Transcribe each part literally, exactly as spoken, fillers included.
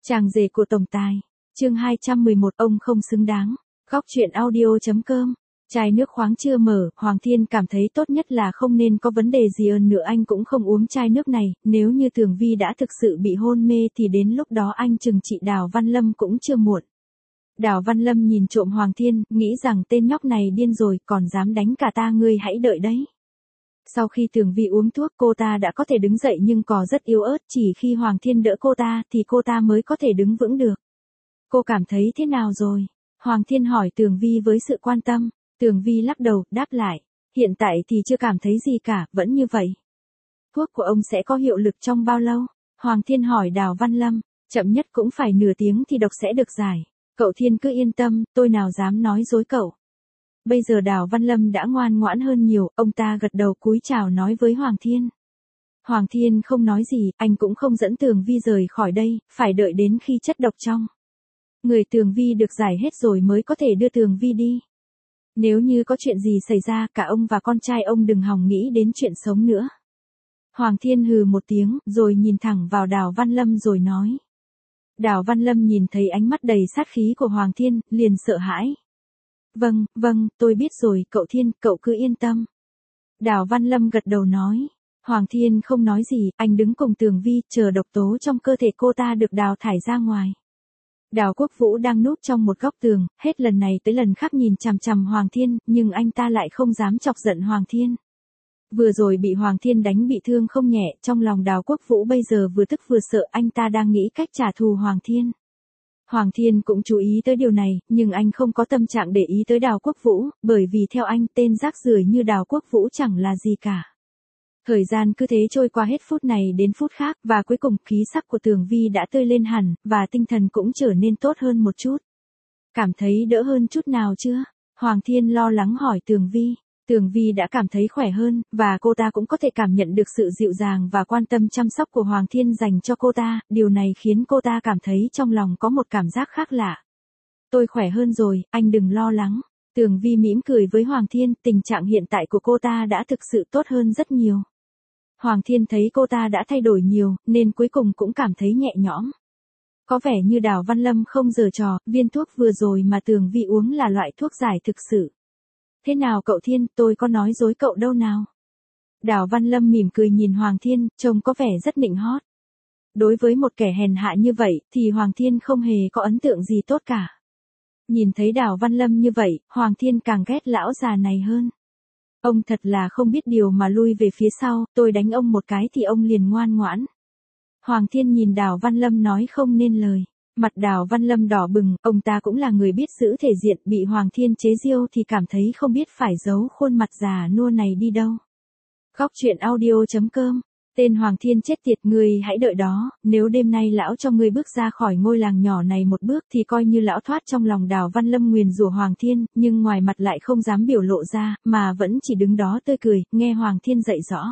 Chàng rể của tổng tài. Chương hai trăm mười một ông không xứng đáng. Góc truyện audio.com. Chai nước khoáng chưa mở, Hoàng Thiên cảm thấy tốt nhất là không nên có vấn đề gì hơn nữa, anh cũng không uống chai nước này, nếu như Tường Vi đã thực sự bị hôn mê thì đến lúc đó anh trừng trị Đào Văn Lâm cũng chưa muộn. Đào Văn Lâm nhìn trộm Hoàng Thiên, nghĩ rằng tên nhóc này điên rồi, còn dám đánh cả ta, ngươi hãy đợi đấy. Sau khi Tường Vi uống thuốc, cô ta đã có thể đứng dậy nhưng cò rất yếu ớt, chỉ khi Hoàng Thiên đỡ cô ta thì cô ta mới có thể đứng vững được. Cô cảm thấy thế nào rồi? Hoàng Thiên hỏi Tường Vi với sự quan tâm. Tường Vi lắc đầu, đáp lại. Hiện tại thì chưa cảm thấy gì cả, vẫn như vậy. Thuốc của ông sẽ có hiệu lực trong bao lâu? Hoàng Thiên hỏi Đào Văn Lâm. Chậm nhất cũng phải nửa tiếng thì độc sẽ được giải. Cậu Thiên cứ yên tâm, tôi nào dám nói dối cậu. Bây giờ Đào Văn Lâm đã ngoan ngoãn hơn nhiều, ông ta gật đầu cúi chào nói với Hoàng Thiên. Hoàng Thiên không nói gì, anh cũng không dẫn Tường Vi rời khỏi đây, phải đợi đến khi chất độc trong người Tường Vi được giải hết rồi mới có thể đưa Tường Vi đi. Nếu như có chuyện gì xảy ra, cả ông và con trai ông đừng hòng nghĩ đến chuyện sống nữa. Hoàng Thiên hừ một tiếng, rồi nhìn thẳng vào Đào Văn Lâm rồi nói. Đào Văn Lâm nhìn thấy ánh mắt đầy sát khí của Hoàng Thiên, liền sợ hãi. Vâng, vâng, tôi biết rồi, cậu Thiên, cậu cứ yên tâm. Đào Văn Lâm gật đầu nói. Hoàng Thiên không nói gì, anh đứng cùng Tường Vi, chờ độc tố trong cơ thể cô ta được đào thải ra ngoài. Đào Quốc Vũ đang núp trong một góc tường, hết lần này tới lần khác nhìn chằm chằm Hoàng Thiên, nhưng anh ta lại không dám chọc giận Hoàng Thiên. Vừa rồi bị Hoàng Thiên đánh bị thương không nhẹ, trong lòng Đào Quốc Vũ bây giờ vừa tức vừa sợ, anh ta đang nghĩ cách trả thù Hoàng Thiên. Hoàng Thiên cũng chú ý tới điều này, nhưng anh không có tâm trạng để ý tới Đào Quốc Vũ, bởi vì theo anh tên rác rưởi như Đào Quốc Vũ chẳng là gì cả. Thời gian cứ thế trôi qua hết phút này đến phút khác, và cuối cùng khí sắc của Tường Vi đã tươi lên hẳn, và tinh thần cũng trở nên tốt hơn một chút. Cảm thấy đỡ hơn chút nào chưa? Hoàng Thiên lo lắng hỏi Tường Vi. Tường Vi đã cảm thấy khỏe hơn, và cô ta cũng có thể cảm nhận được sự dịu dàng và quan tâm chăm sóc của Hoàng Thiên dành cho cô ta, điều này khiến cô ta cảm thấy trong lòng có một cảm giác khác lạ. Tôi khỏe hơn rồi, anh đừng lo lắng. Tường Vi mỉm cười với Hoàng Thiên, tình trạng hiện tại của cô ta đã thực sự tốt hơn rất nhiều. Hoàng Thiên thấy cô ta đã thay đổi nhiều, nên cuối cùng cũng cảm thấy nhẹ nhõm. Có vẻ như Đào Văn Lâm không giở trò, viên thuốc vừa rồi mà Tường Vi uống là loại thuốc giải thực sự. Thế nào cậu Thiên, tôi có nói dối cậu đâu nào? Đào Văn Lâm mỉm cười nhìn Hoàng Thiên, trông có vẻ rất nịnh hót. Đối với một kẻ hèn hạ như vậy, thì Hoàng Thiên không hề có ấn tượng gì tốt cả. Nhìn thấy Đào Văn Lâm như vậy, Hoàng Thiên càng ghét lão già này hơn. Ông thật là không biết điều mà lui về phía sau, tôi đánh ông một cái thì ông liền ngoan ngoãn. Hoàng Thiên nhìn Đào Văn Lâm nói không nên lời. Mặt Đào Văn Lâm đỏ bừng, ông ta cũng là người biết giữ thể diện, bị Hoàng Thiên chế giễu thì cảm thấy không biết phải giấu khuôn mặt già nua này đi đâu. Góc truyện audio.com. Tên Hoàng Thiên chết tiệt, ngươi hãy đợi đó, nếu đêm nay lão cho ngươi bước ra khỏi ngôi làng nhỏ này một bước thì coi như lão thoát. Trong lòng Đào Văn Lâm nguyền rủa Hoàng Thiên, nhưng ngoài mặt lại không dám biểu lộ ra, mà vẫn chỉ đứng đó tươi cười, nghe Hoàng Thiên dạy rõ.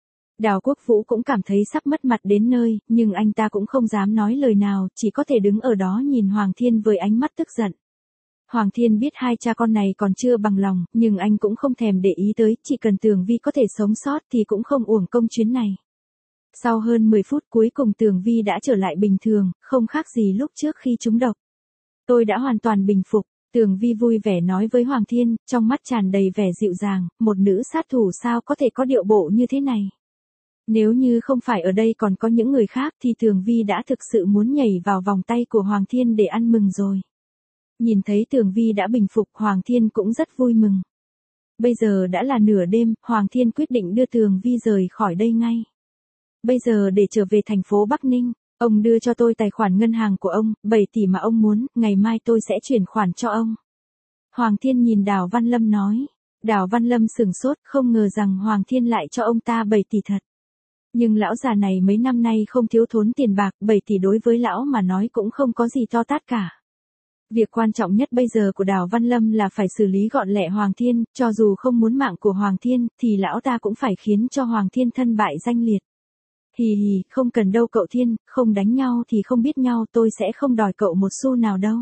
Đào Quốc Vũ cũng cảm thấy sắp mất mặt đến nơi, nhưng anh ta cũng không dám nói lời nào, chỉ có thể đứng ở đó nhìn Hoàng Thiên với ánh mắt tức giận. Hoàng Thiên biết hai cha con này còn chưa bằng lòng, nhưng anh cũng không thèm để ý tới, chỉ cần Tường Vi có thể sống sót thì cũng không uổng công chuyến này. Sau hơn mười phút cuối cùng Tường Vi đã trở lại bình thường, không khác gì lúc trước khi trúng độc. Tôi đã hoàn toàn bình phục, Tường Vi vui vẻ nói với Hoàng Thiên, trong mắt tràn đầy vẻ dịu dàng, một nữ sát thủ sao có thể có điệu bộ như thế này. Nếu như không phải ở đây còn có những người khác thì Tường Vi đã thực sự muốn nhảy vào vòng tay của Hoàng Thiên để ăn mừng rồi. Nhìn thấy Tường Vi đã bình phục, Hoàng Thiên cũng rất vui mừng. Bây giờ đã là nửa đêm, Hoàng Thiên quyết định đưa Tường Vi rời khỏi đây ngay. Bây giờ để trở về thành phố Bắc Ninh, ông đưa cho tôi tài khoản ngân hàng của ông, bảy tỷ mà ông muốn, ngày mai tôi sẽ chuyển khoản cho ông. Hoàng Thiên nhìn Đào Văn Lâm nói. Đào Văn Lâm sửng sốt, không ngờ rằng Hoàng Thiên lại cho ông ta bảy tỷ thật. Nhưng lão già này mấy năm nay không thiếu thốn tiền bạc, bảy tỷ đối với lão mà nói cũng không có gì to tát cả. Việc quan trọng nhất bây giờ của Đào Văn Lâm là phải xử lý gọn lẹ Hoàng Thiên, cho dù không muốn mạng của Hoàng Thiên, thì lão ta cũng phải khiến cho Hoàng Thiên thân bại danh liệt. Hì hì, không cần đâu cậu Thiên, không đánh nhau thì không biết nhau, tôi sẽ không đòi cậu một xu nào đâu.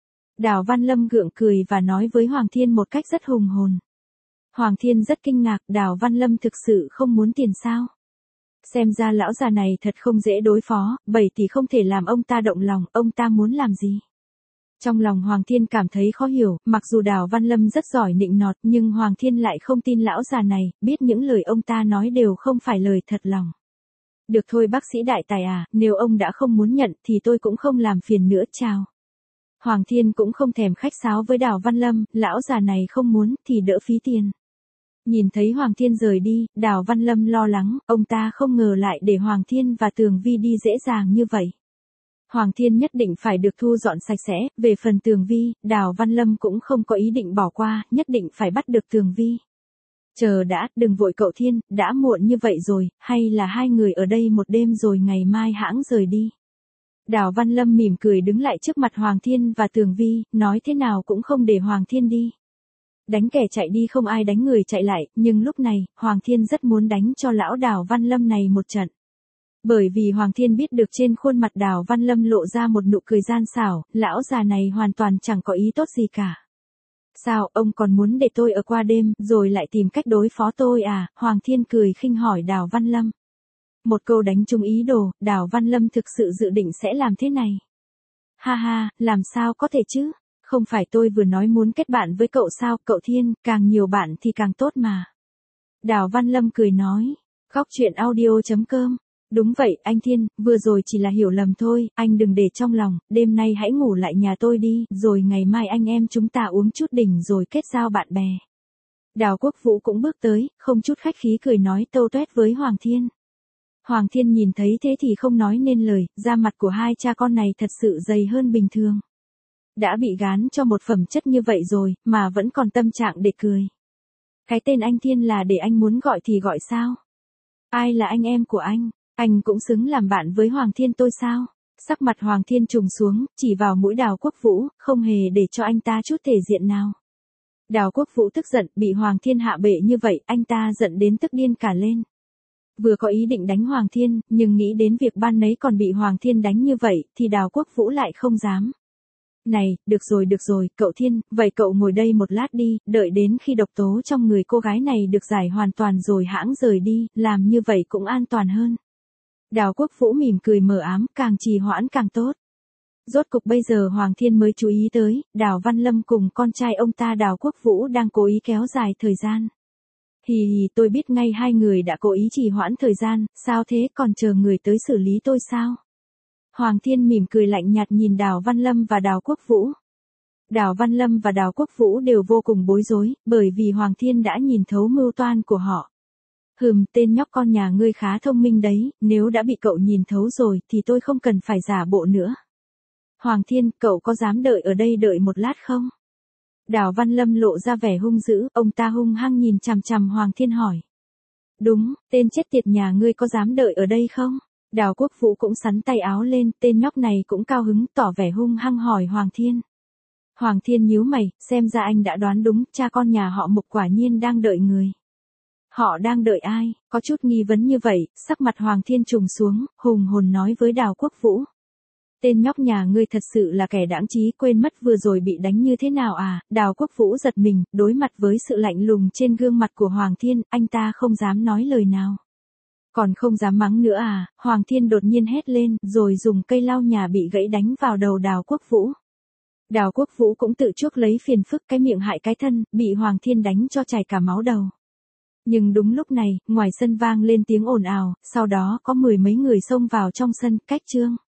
Đào Văn Lâm gượng cười và nói với Hoàng Thiên một cách rất hùng hồn. Hoàng Thiên rất kinh ngạc, Đào Văn Lâm thực sự không muốn tiền sao? Xem ra lão già này thật không dễ đối phó, bảy tỷ không thể làm ông ta động lòng, ông ta muốn làm gì? Trong lòng Hoàng Thiên cảm thấy khó hiểu, mặc dù Đào Văn Lâm rất giỏi nịnh nọt nhưng Hoàng Thiên lại không tin lão già này, biết những lời ông ta nói đều không phải lời thật lòng. Được thôi bác sĩ đại tài à, nếu ông đã không muốn nhận thì tôi cũng không làm phiền nữa, chào. Hoàng Thiên cũng không thèm khách sáo với Đào Văn Lâm, lão già này không muốn thì đỡ phí tiền. Nhìn thấy Hoàng Thiên rời đi, Đào Văn Lâm lo lắng, ông ta không ngờ lại để Hoàng Thiên và Tường Vi đi dễ dàng như vậy. Hoàng Thiên nhất định phải được thu dọn sạch sẽ, về phần Tường Vi, Đào Văn Lâm cũng không có ý định bỏ qua, nhất định phải bắt được Tường Vi. Chờ đã, đừng vội cậu Thiên, đã muộn như vậy rồi, hay là hai người ở đây một đêm rồi ngày mai hãng rời đi. Đào Văn Lâm mỉm cười đứng lại trước mặt Hoàng Thiên và Tường Vi, nói thế nào cũng không để Hoàng Thiên đi. Đánh kẻ chạy đi không ai đánh người chạy lại, nhưng lúc này, Hoàng Thiên rất muốn đánh cho lão Đào Văn Lâm này một trận. Bởi vì Hoàng Thiên biết được trên khuôn mặt Đào Văn Lâm lộ ra một nụ cười gian xảo, lão già này hoàn toàn chẳng có ý tốt gì cả. Sao, ông còn muốn để tôi ở qua đêm, rồi lại tìm cách đối phó tôi à? Hoàng Thiên cười khinh hỏi Đào Văn Lâm. Một câu đánh trúng ý đồ, Đào Văn Lâm thực sự dự định sẽ làm thế này. Ha ha, làm sao có thể chứ? Không phải tôi vừa nói muốn kết bạn với cậu sao, cậu Thiên, càng nhiều bạn thì càng tốt mà. Đào Văn Lâm cười nói, khóc chuyện audio chấm com. Đúng vậy, anh Thiên, vừa rồi chỉ là hiểu lầm thôi, anh đừng để trong lòng, đêm nay hãy ngủ lại nhà tôi đi, rồi ngày mai anh em chúng ta uống chút đỉnh rồi kết giao bạn bè. Đào Quốc Vũ cũng bước tới, không chút khách khí cười nói tâu tuét với Hoàng Thiên. Hoàng Thiên nhìn thấy thế thì không nói nên lời, da mặt của hai cha con này thật sự dày hơn bình thường. Đã bị gán cho một phẩm chất như vậy rồi, mà vẫn còn tâm trạng để cười. Cái tên anh Thiên là để anh muốn gọi thì gọi sao? Ai là anh em của anh? Anh cũng xứng làm bạn với Hoàng Thiên tôi sao? Sắc mặt Hoàng Thiên trùng xuống, chỉ vào mũi Đào Quốc Vũ, không hề để cho anh ta chút thể diện nào. Đào Quốc Vũ tức giận, bị Hoàng Thiên hạ bệ như vậy, anh ta giận đến tức điên cả lên. Vừa có ý định đánh Hoàng Thiên, nhưng nghĩ đến việc ban nấy còn bị Hoàng Thiên đánh như vậy, thì Đào Quốc Vũ lại không dám. Này, được rồi được rồi, cậu Thiên, vậy cậu ngồi đây một lát đi, đợi đến khi độc tố trong người cô gái này được giải hoàn toàn rồi hãng rời đi, làm như vậy cũng an toàn hơn. Đào Quốc Vũ mỉm cười mờ ám, càng trì hoãn càng tốt. Rốt cục bây giờ Hoàng Thiên mới chú ý tới, Đào Văn Lâm cùng con trai ông ta Đào Quốc Vũ đang cố ý kéo dài thời gian. Hì hì, tôi biết ngay hai người đã cố ý trì hoãn thời gian, sao thế, còn chờ người tới xử lý tôi sao? Hoàng Thiên mỉm cười lạnh nhạt nhìn Đào Văn Lâm và Đào Quốc Vũ. Đào Văn Lâm và Đào Quốc Vũ đều vô cùng bối rối, bởi vì Hoàng Thiên đã nhìn thấu mưu toan của họ. Hừm, tên nhóc con nhà ngươi khá thông minh đấy, nếu đã bị cậu nhìn thấu rồi thì tôi không cần phải giả bộ nữa. Hoàng Thiên, cậu có dám đợi ở đây đợi một lát không? Đào Văn Lâm lộ ra vẻ hung dữ, ông ta hung hăng nhìn chằm chằm Hoàng Thiên hỏi. Đúng, tên chết tiệt nhà ngươi có dám đợi ở đây không? Đào Quốc Vũ cũng sắn tay áo lên, tên nhóc này cũng cao hứng, tỏ vẻ hung hăng hỏi Hoàng Thiên. Hoàng Thiên nhíu mày, xem ra anh đã đoán đúng, cha con nhà họ Mục quả nhiên đang đợi người. Họ đang đợi ai? Có chút nghi vấn như vậy, sắc mặt Hoàng Thiên trùng xuống, hùng hồn nói với Đào Quốc Vũ. Tên nhóc nhà ngươi thật sự là kẻ đãng trí, quên mất vừa rồi bị đánh như thế nào à? Đào Quốc Vũ giật mình, đối mặt với sự lạnh lùng trên gương mặt của Hoàng Thiên, anh ta không dám nói lời nào. Còn không dám mắng nữa à? Hoàng Thiên đột nhiên hét lên, rồi dùng cây lau nhà bị gãy đánh vào đầu Đào Quốc Vũ. Đào Quốc Vũ cũng tự chuốc lấy phiền phức, cái miệng hại cái thân, bị Hoàng Thiên đánh cho chảy cả máu đầu. Nhưng đúng lúc này, ngoài sân vang lên tiếng ồn ào, sau đó có mười mấy người xông vào trong sân, cách Trương